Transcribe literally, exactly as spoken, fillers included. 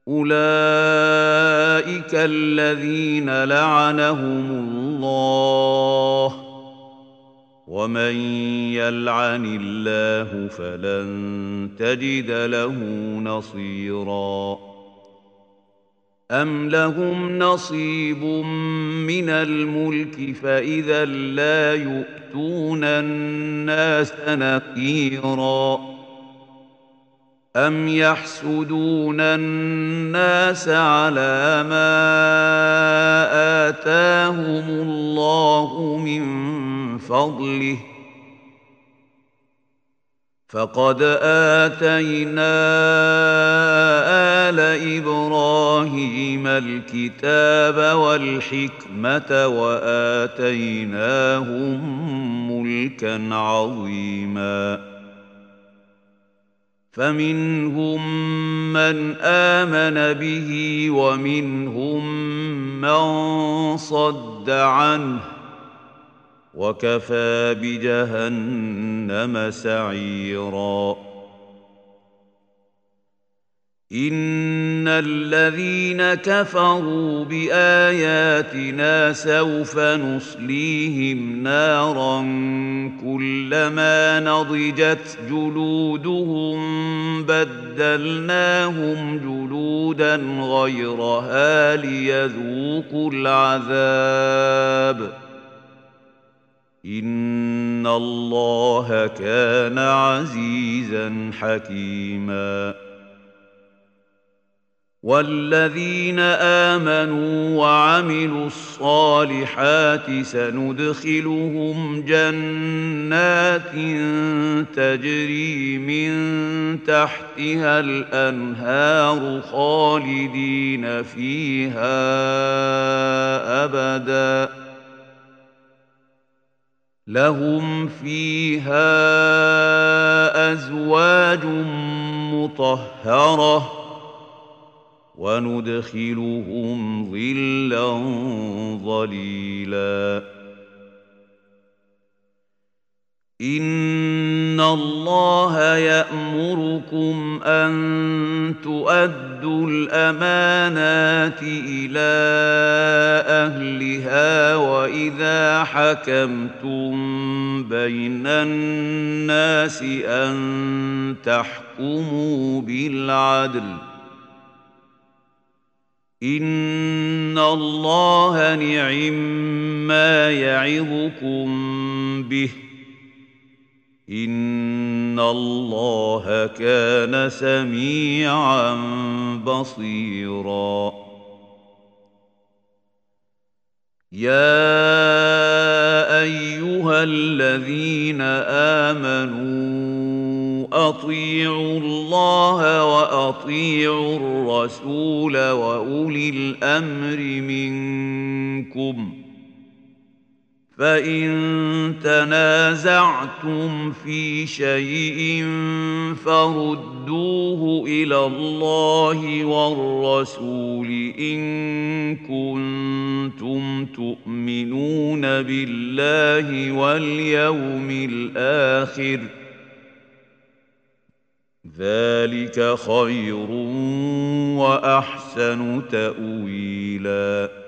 أولئك الذين لعنهم الله، ومن يلعن الله فلن تجد له نصيرا. أم لهم نصيب من الملك فإذا لا يؤتون الناس نقيرا. أم يحسدون الناس على ما آتاهم الله من فضله، فقد آتينا آل إبراهيم الكتاب والحكمة وآتيناهم ملكا عظيما. فمنهم من آمن به ومنهم من صد عنه، وكفى بجهنم سعيرا. إن الذين كفروا بآياتنا سوف نصليهم نارا كلما نضجت جلودهم بدلناهم جلودا غيرها ليذوقوا العذاب. إن الله كان عزيزا حكيما. والذين آمنوا وعملوا الصالحات سندخلهم جنات تجري من تحتها الأنهار خالدين فيها أبدا، لهم فيها أزواج مطهرة وندخلهم ظلا ظليلا. إن الله يأمركم أن تؤدوا الأمانات إلى أهلها وإذا حكمتم بين الناس أن تحكموا بالعدل. إن الله نعما يعظكم به، إن الله كان سميعا بصيرا. يا أيها الذين آمنوا أطيعوا الله وأطيعوا الرسول وأولي الأمر منكم، فإن تنازعتم في شيء فردوه إلى الله والرسول إن كنتم تؤمنون بالله واليوم الآخر، ذلك خير وأحسن تأويلاً.